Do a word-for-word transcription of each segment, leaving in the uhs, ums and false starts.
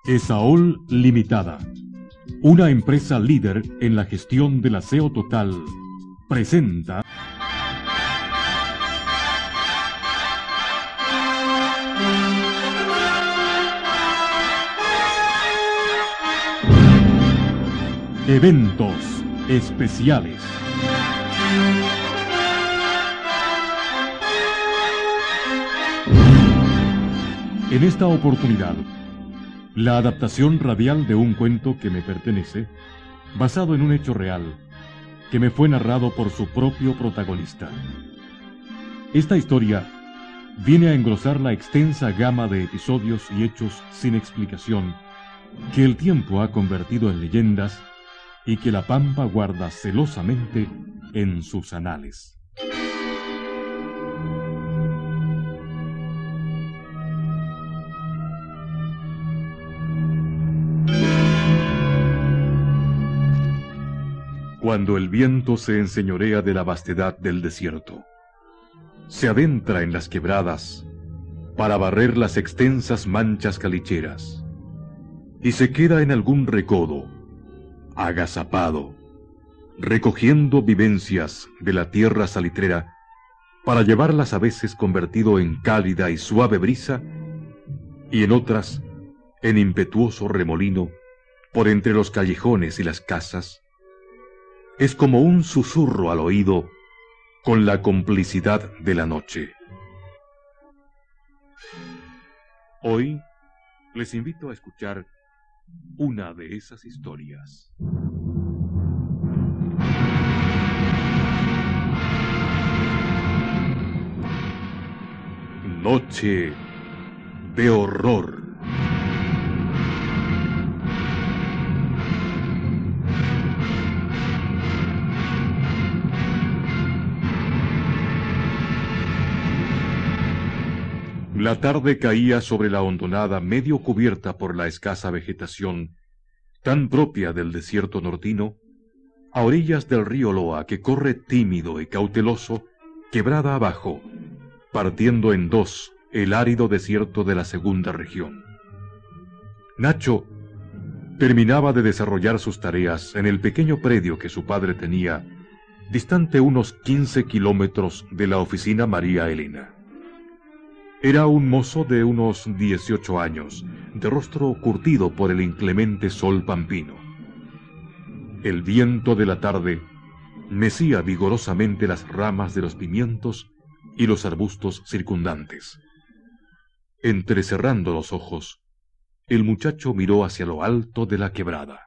Esaol Limitada, una empresa líder en la gestión del aseo total, presenta eventos especiales. En esta oportunidad, la adaptación radial de un cuento que me pertenece, basado en un hecho real, que me fue narrado por su propio protagonista. Esta historia viene a engrosar la extensa gama de episodios y hechos sin explicación que el tiempo ha convertido en leyendas y que la Pampa guarda celosamente en sus anales. Cuando el viento se enseñorea de la vastedad del desierto, se adentra en las quebradas para barrer las extensas manchas calicheras, y se queda en algún recodo, agazapado, recogiendo vivencias de la tierra salitrera para llevarlas a veces convertido en cálida y suave brisa, y en otras en impetuoso remolino por entre los callejones y las casas. Es como un susurro al oído con la complicidad de la noche. Hoy les invito a escuchar una de esas historias. Noche de horror. La tarde caía sobre la hondonada medio cubierta por la escasa vegetación, tan propia del desierto nortino, a orillas del río Loa que corre tímido y cauteloso, quebrada abajo, partiendo en dos el árido desierto de la segunda región. Nacho terminaba de desarrollar sus tareas en el pequeño predio que su padre tenía, distante unos quince kilómetros de la oficina María Elena. Era un mozo de unos dieciocho años, de rostro curtido por el inclemente sol pampino. El viento de la tarde mecía vigorosamente las ramas de los pimientos y los arbustos circundantes. Entrecerrando los ojos, el muchacho miró hacia lo alto de la quebrada.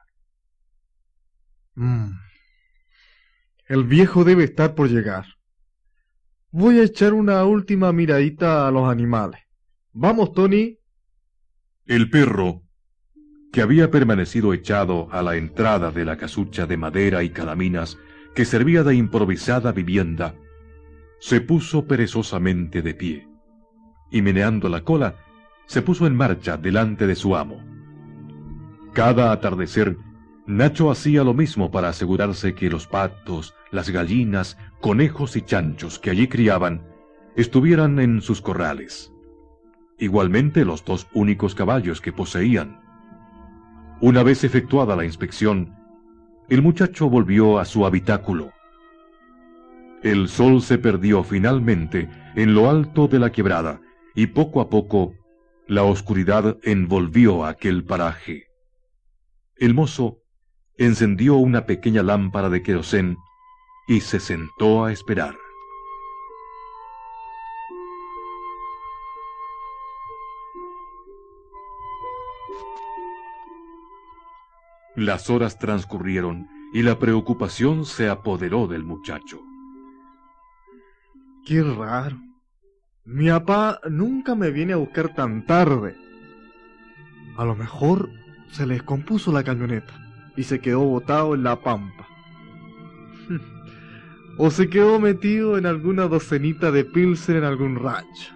Mm. El viejo debe estar por llegar. Voy a echar una última miradita a los animales. ¡Vamos, Tony! El perro, que había permanecido echado a la entrada de la casucha de madera y calaminas que servía de improvisada vivienda, se puso perezosamente de pie, y meneando la cola, se puso en marcha delante de su amo. Cada atardecer, Nacho hacía lo mismo para asegurarse que los patos, las gallinas, conejos y chanchos que allí criaban estuvieran en sus corrales. Igualmente los dos únicos caballos que poseían. Una vez efectuada la inspección, el muchacho volvió a su habitáculo. El sol se perdió finalmente en lo alto de la quebrada, y poco a poco la oscuridad envolvió aquel paraje. El mozo encendió una pequeña lámpara de querosén y se sentó a esperar. Las horas transcurrieron y la preocupación se apoderó del muchacho. ¡Qué raro! Mi papá nunca me viene a buscar tan tarde. A lo mejor se le descompuso la camioneta y se quedó botado en la pampa. O se quedó metido en alguna docenita de pilsen en algún rancho.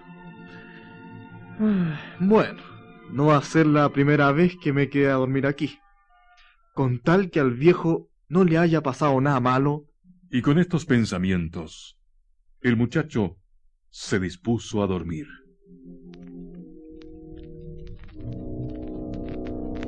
Bueno, no va a ser la primera vez que me quede a dormir aquí. Con tal que al viejo no le haya pasado nada malo. Y con estos pensamientos, el muchacho se dispuso a dormir.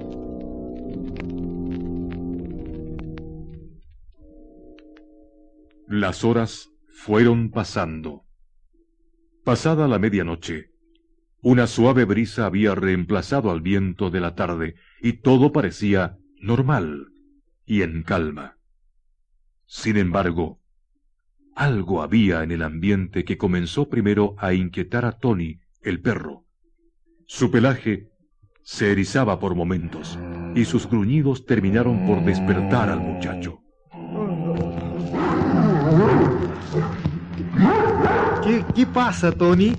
Las horas fueron pasando. Pasada la medianoche, una suave brisa había reemplazado al viento de la tarde y todo parecía normal y en calma. Sin embargo, algo había en el ambiente que comenzó primero a inquietar a Tony, el perro. Su pelaje se erizaba por momentos y sus gruñidos terminaron por despertar al muchacho. ¿Qué, qué pasa, Tony?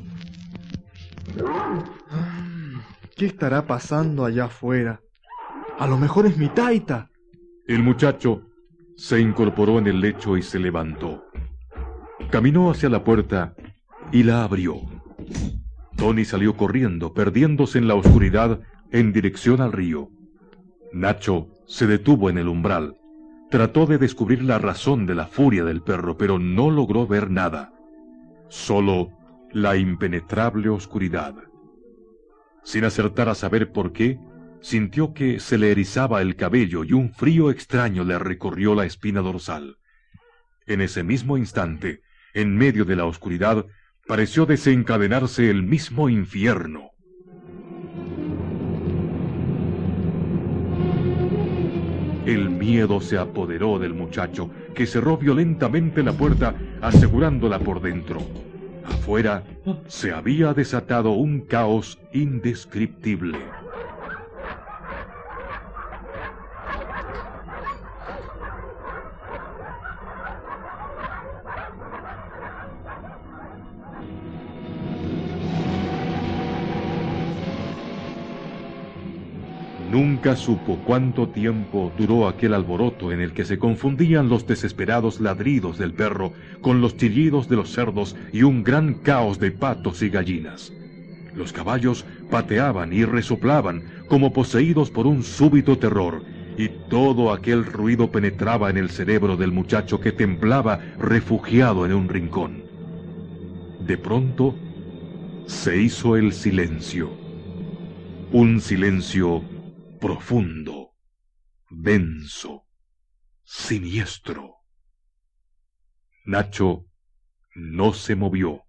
¿Qué estará pasando allá afuera? A lo mejor es mi taita. El muchacho se incorporó en el lecho y se levantó. Caminó hacia la puerta y la abrió. Tony salió corriendo, perdiéndose en la oscuridad en dirección al río. Nacho se detuvo en el umbral. Trató de descubrir la razón de la furia del perro, pero no logró ver nada. Solo la impenetrable oscuridad. Sin acertar a saber por qué, sintió que se le erizaba el cabello y un frío extraño le recorrió la espina dorsal. En ese mismo instante, en medio de la oscuridad, pareció desencadenarse el mismo infierno. El miedo se apoderó del muchacho, que cerró violentamente la puerta, asegurándola por dentro. Afuera se había desatado un caos indescriptible. Nunca supo cuánto tiempo duró aquel alboroto en el que se confundían los desesperados ladridos del perro con los chillidos de los cerdos y un gran caos de patos y gallinas. Los caballos pateaban y resoplaban como poseídos por un súbito terror, y todo aquel ruido penetraba en el cerebro del muchacho, que temblaba refugiado en un rincón. De pronto se hizo el silencio, un silencio profundo, denso, siniestro. Nacho no se movió.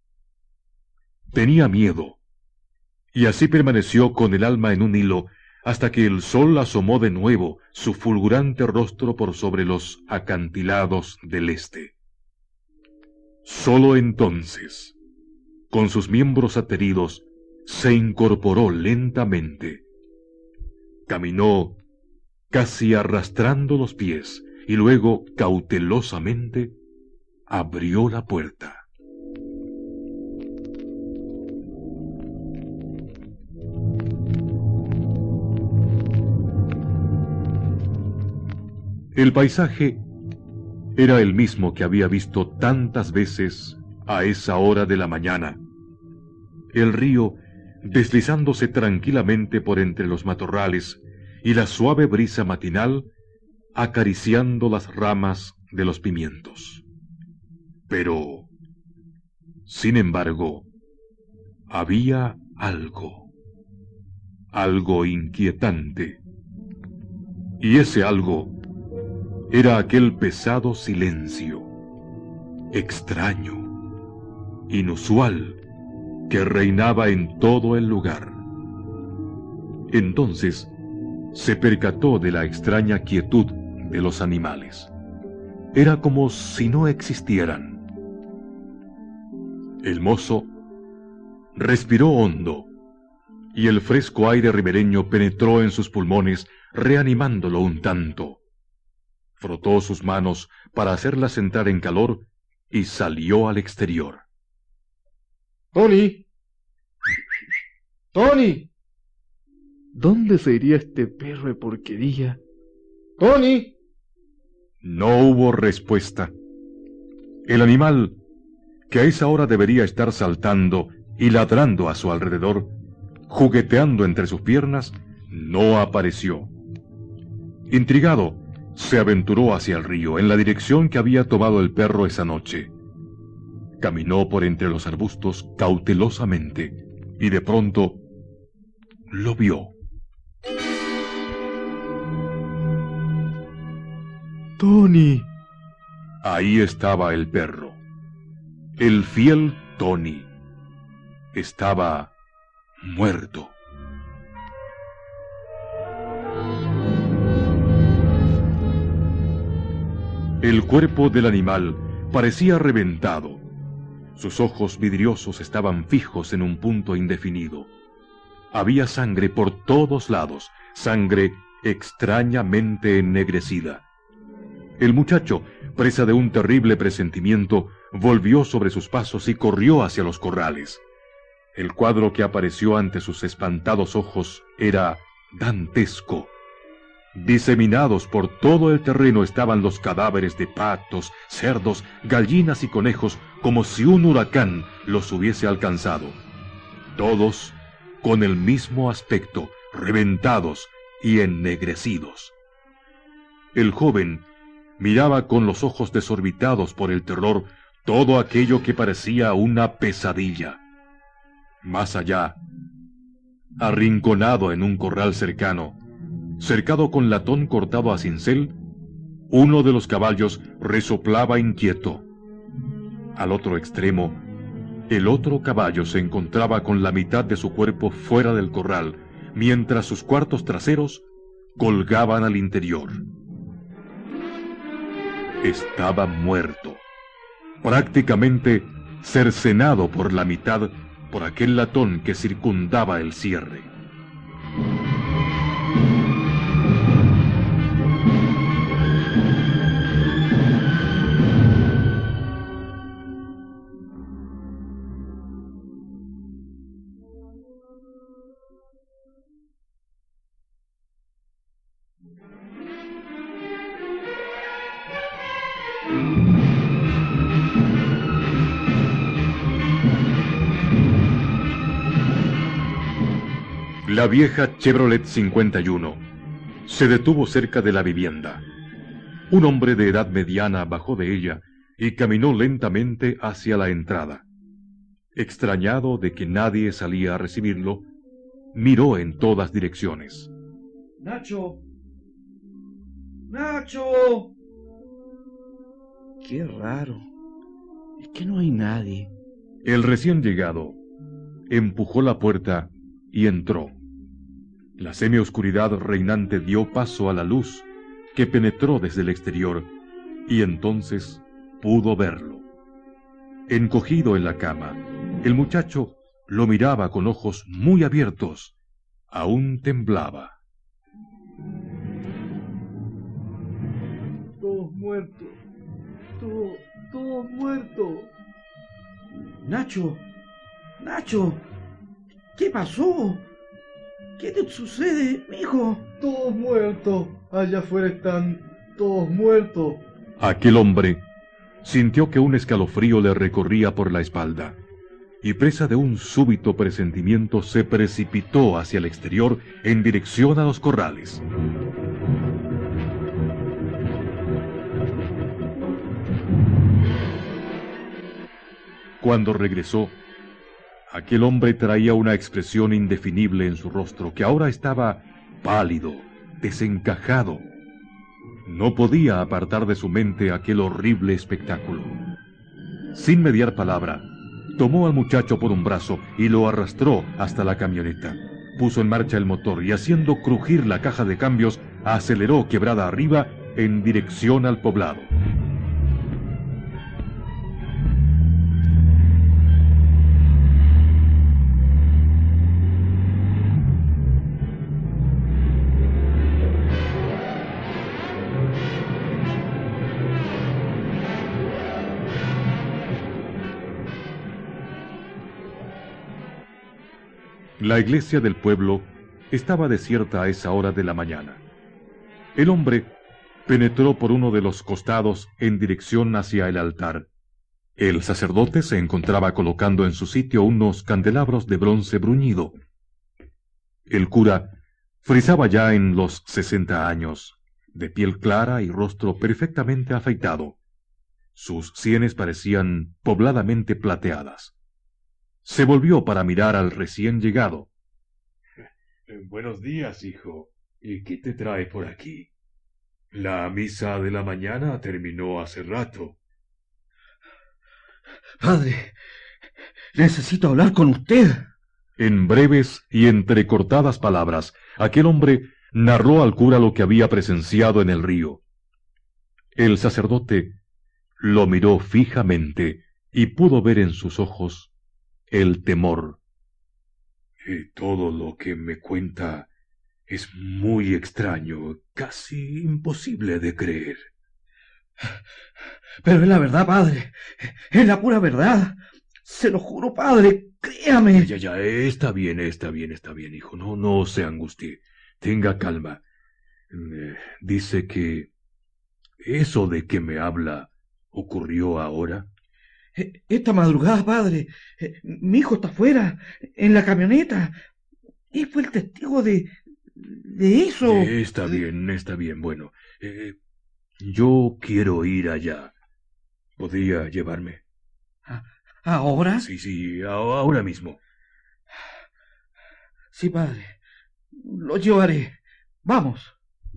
Tenía miedo, y así permaneció con el alma en un hilo hasta que el sol asomó de nuevo su fulgurante rostro por sobre los acantilados del este. Solo entonces, con sus miembros ateridos, se incorporó lentamente. Caminó casi arrastrando los pies y luego cautelosamente abrió la puerta. El paisaje era el mismo que había visto tantas veces a esa hora de la mañana. El río deslizándose tranquilamente por entre los matorrales y la suave brisa matinal acariciando las ramas de los pimientos. Pero, sin embargo, había algo, algo inquietante, y ese algo era aquel pesado silencio, extraño, inusual, que reinaba en todo el lugar. Entonces se percató de la extraña quietud de los animales. Era como si no existieran. El mozo respiró hondo, y el fresco aire ribereño penetró en sus pulmones, reanimándolo un tanto. Frotó sus manos para hacerlas entrar en calor y salió al exterior. ¡Tony! ¡Tony! ¿Dónde se iría este perro de porquería? ¡Tony! No hubo respuesta. El animal, que a esa hora debería estar saltando y ladrando a su alrededor, jugueteando entre sus piernas, no apareció. Intrigado, se aventuró hacia el río, en la dirección que había tomado el perro esa noche. Caminó por entre los arbustos cautelosamente, y de pronto lo vio. ¡Tony! Ahí estaba el perro. El fiel Tony. Estaba muerto. El cuerpo del animal parecía reventado. Sus ojos vidriosos estaban fijos en un punto indefinido. Había sangre por todos lados, sangre extrañamente ennegrecida. El muchacho, presa de un terrible presentimiento, volvió sobre sus pasos y corrió hacia los corrales. El cuadro que apareció ante sus espantados ojos era dantesco. Diseminados por todo el terreno estaban los cadáveres de patos, cerdos, gallinas y conejos, como si un huracán los hubiese alcanzado. Todos con el mismo aspecto, reventados y ennegrecidos. El joven miraba con los ojos desorbitados por el terror todo aquello que parecía una pesadilla. Más allá, arrinconado en un corral cercano, cercado con latón cortado a cincel, uno de los caballos resoplaba inquieto. Al otro extremo, el otro caballo se encontraba con la mitad de su cuerpo fuera del corral, mientras sus cuartos traseros colgaban al interior. Estaba muerto, prácticamente cercenado por la mitad por aquel latón que circundaba el cierre. La vieja Chevrolet cincuenta y uno se detuvo cerca de la vivienda. Un hombre de edad mediana bajó de ella y caminó lentamente hacia la entrada. Extrañado de que nadie salía a recibirlo, miró en todas direcciones. ¡Nacho! ¡Nacho! Qué raro. Es que no hay nadie. El recién llegado empujó la puerta y entró. La semioscuridad reinante dio paso a la luz que penetró desde el exterior, y entonces pudo verlo. Encogido en la cama, el muchacho lo miraba con ojos muy abiertos. Aún temblaba. Todos muertos. Todos, todos muertos. ¡Nacho! ¡Nacho! ¿Qué pasó? ¿Qué te sucede, mijo? Todos muertos. Allá afuera están todos muertos. Aquel hombre sintió que un escalofrío le recorría por la espalda, y presa de un súbito presentimiento se precipitó hacia el exterior en dirección a los corrales. Cuando regresó, aquel hombre traía una expresión indefinible en su rostro, que ahora estaba pálido, desencajado. No podía apartar de su mente aquel horrible espectáculo. Sin mediar palabra, tomó al muchacho por un brazo y lo arrastró hasta la camioneta. Puso en marcha el motor y, haciendo crujir la caja de cambios, aceleró quebrada arriba en dirección al poblado. La iglesia del pueblo estaba desierta a esa hora de la mañana. El hombre penetró por uno de los costados en dirección hacia el altar. El sacerdote se encontraba colocando en su sitio unos candelabros de bronce bruñido. El cura frisaba ya en los sesenta años, de piel clara y rostro perfectamente afeitado. Sus sienes parecían pobladamente plateadas. Se volvió para mirar al recién llegado. Buenos días, hijo. ¿Y qué te trae por aquí? La misa de la mañana terminó hace rato. Padre, necesito hablar con usted. En breves y entrecortadas palabras, aquel hombre narró al cura lo que había presenciado en el río. El sacerdote lo miró fijamente y pudo ver en sus ojos el temor. Y todo lo que me cuenta es muy extraño, casi imposible de creer. Pero es la verdad, padre. Es la pura verdad. Se lo juro, padre. Créame. Ya, ya, está bien, está bien, está bien, hijo. No, no se angustie. Tenga calma. Eh, dice que eso de que me habla ocurrió ahora. Esta madrugada, padre, mi hijo está afuera, en la camioneta. Él fue el testigo de... de eso. Eh, está bien, está bien. Bueno, eh, yo quiero ir allá. ¿Podría llevarme? ¿Ahora? Sí, sí, ahora mismo. Sí, padre. Lo llevaré. Vamos.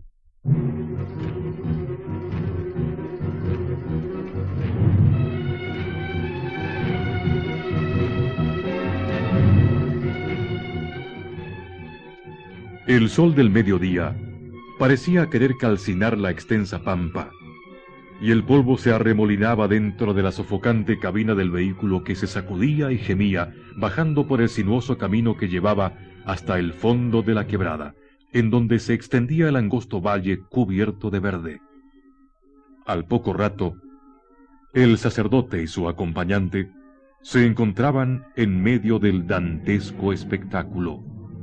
El sol del mediodía parecía querer calcinar la extensa pampa, y el polvo se arremolinaba dentro de la sofocante cabina del vehículo que se sacudía y gemía, bajando por el sinuoso camino que llevaba hasta el fondo de la quebrada, en donde se extendía el angosto valle cubierto de verde. Al poco rato, el sacerdote y su acompañante se encontraban en medio del dantesco espectáculo.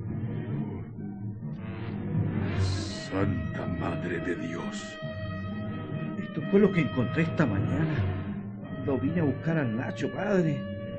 Santa Madre de Dios. Esto fue lo que encontré esta mañana cuando vine a buscar al Nacho, padre.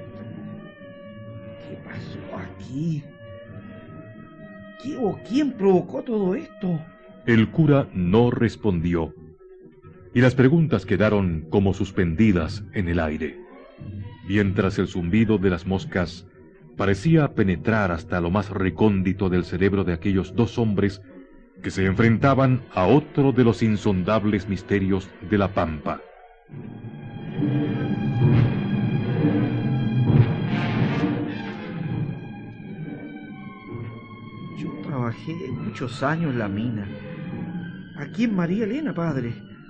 ¿Qué pasó aquí? ¿Qué o quién provocó todo esto? El cura no respondió, y las preguntas quedaron como suspendidas en el aire, mientras el zumbido de las moscas parecía penetrar hasta lo más recóndito del cerebro de aquellos dos hombres que se enfrentaban a otro de los insondables misterios de la pampa. Yo trabajé muchos años en la mina, aquí en María Elena, padre,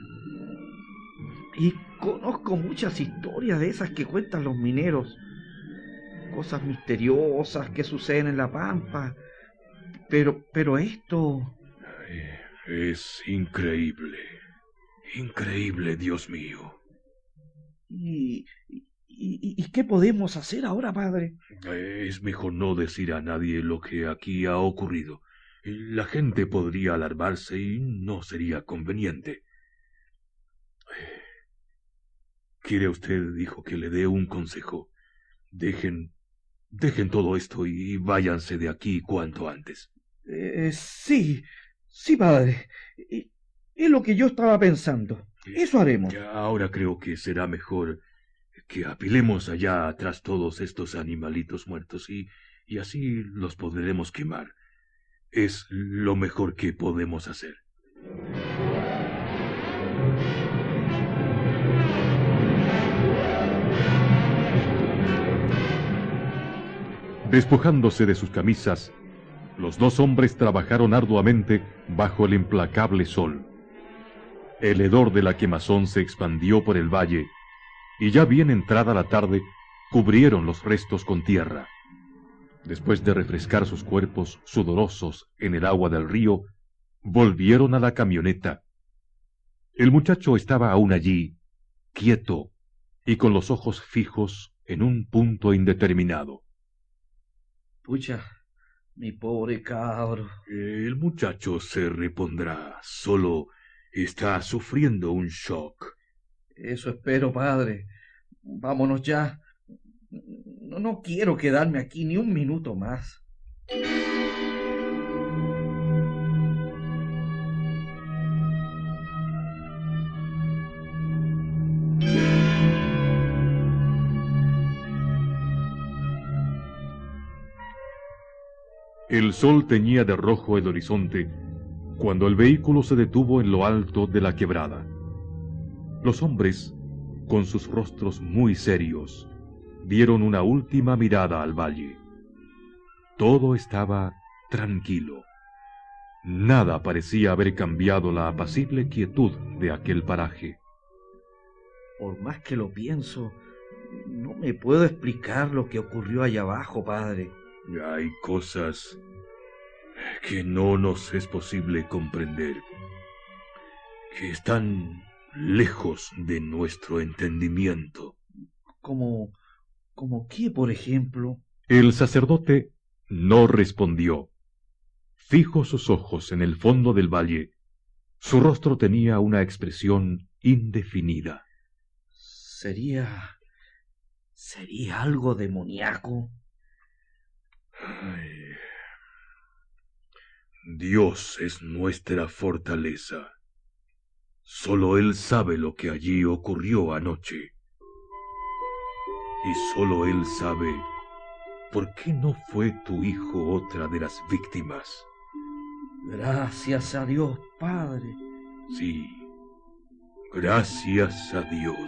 y conozco muchas historias de esas que cuentan los mineros, cosas misteriosas que suceden en la pampa, pero, pero esto... Es increíble, increíble, Dios mío. ¿Y, y, y qué podemos hacer ahora, padre? Es mejor no decir a nadie lo que aquí ha ocurrido. La gente podría alarmarse y no sería conveniente. ¿Quiere usted, dijo, que le dé un consejo? Dejen, dejen todo esto y váyanse de aquí cuanto antes. Eh, sí, sí, padre. Es lo que yo estaba pensando. Eso haremos. Ya ahora creo que será mejor que apilemos allá atrás todos estos animalitos muertos y, y así los podremos quemar. Es lo mejor que podemos hacer. Despojándose de sus camisas, los dos hombres trabajaron arduamente bajo el implacable sol. El hedor de la quemazón se expandió por el valle, y ya bien entrada la tarde, cubrieron los restos con tierra. Después de refrescar sus cuerpos sudorosos en el agua del río, volvieron a la camioneta. El muchacho estaba aún allí, quieto, y con los ojos fijos en un punto indeterminado. Pucha, mi pobre cabro. El muchacho se repondrá, solo está sufriendo un shock. Eso espero, padre. Vámonos ya. No, no quiero quedarme aquí ni un minuto más. El sol teñía de rojo el horizonte, cuando el vehículo se detuvo en lo alto de la quebrada. Los hombres, con sus rostros muy serios, dieron una última mirada al valle. Todo estaba tranquilo. Nada parecía haber cambiado la apacible quietud de aquel paraje. Por más que lo pienso, no me puedo explicar lo que ocurrió allá abajo, padre. Hay cosas que no nos es posible comprender, que están lejos de nuestro entendimiento. ¿Como, como qué, por ejemplo? El sacerdote no respondió. Fijo sus ojos en el fondo del valle, su rostro tenía una expresión indefinida. ¿Sería... sería algo demoníaco? Ay. Dios es nuestra fortaleza. Solo Él sabe lo que allí ocurrió anoche. Y solo Él sabe por qué no fue tu hijo otra de las víctimas. Gracias a Dios, padre. Sí, gracias a Dios.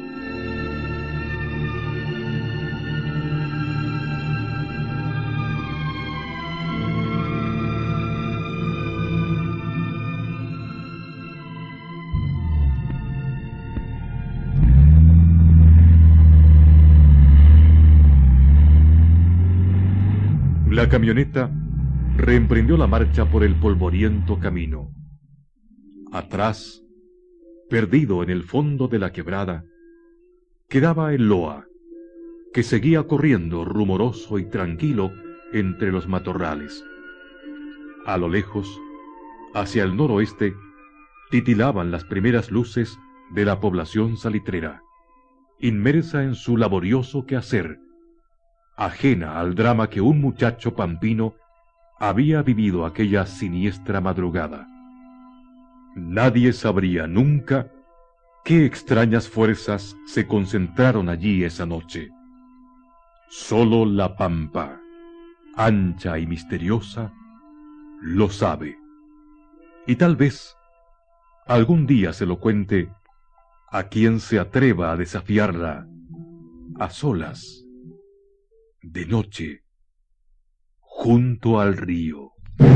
La camioneta reemprendió la marcha por el polvoriento camino. Atrás, perdido en el fondo de la quebrada, quedaba el Loa, que seguía corriendo rumoroso y tranquilo entre los matorrales. A lo lejos, hacia el noroeste, titilaban las primeras luces de la población salitrera, inmersa en su laborioso quehacer, ajena al drama que un muchacho pampino había vivido aquella siniestra madrugada. Nadie sabría nunca qué extrañas fuerzas se concentraron allí esa noche. Solo la pampa, ancha y misteriosa, lo sabe. Y tal vez algún día se lo cuente a quien se atreva a desafiarla a solas, de noche, junto al río.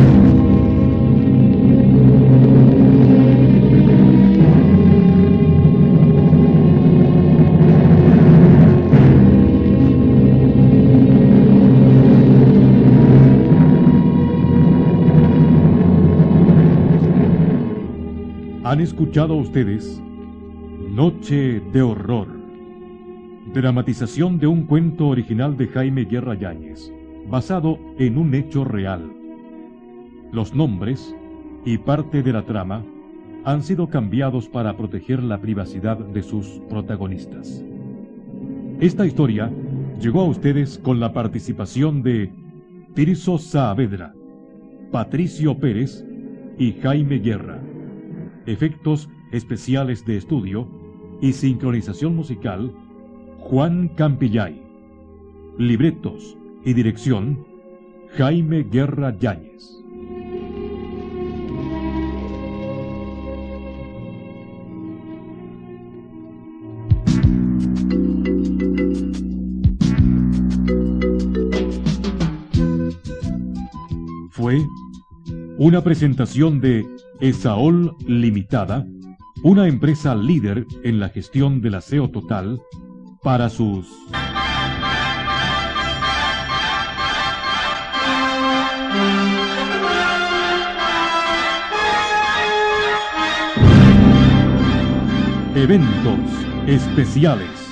Han escuchado ustedes Noche de Horror, dramatización de un cuento original de Jaime Guerra Yáñez, basado en un hecho real. Los nombres y parte de la trama han sido cambiados para proteger la privacidad de sus protagonistas. Esta historia llegó a ustedes con la participación de Tirso Saavedra, Patricio Pérez y Jaime Guerra. Efectos especiales de estudio y sincronización musical, Juan Campillay. Libretos y dirección, Jaime Guerra Yáñez. Fue una presentación de Esaol Limitada, una empresa líder en la gestión del aseo total para sus... eventos especiales.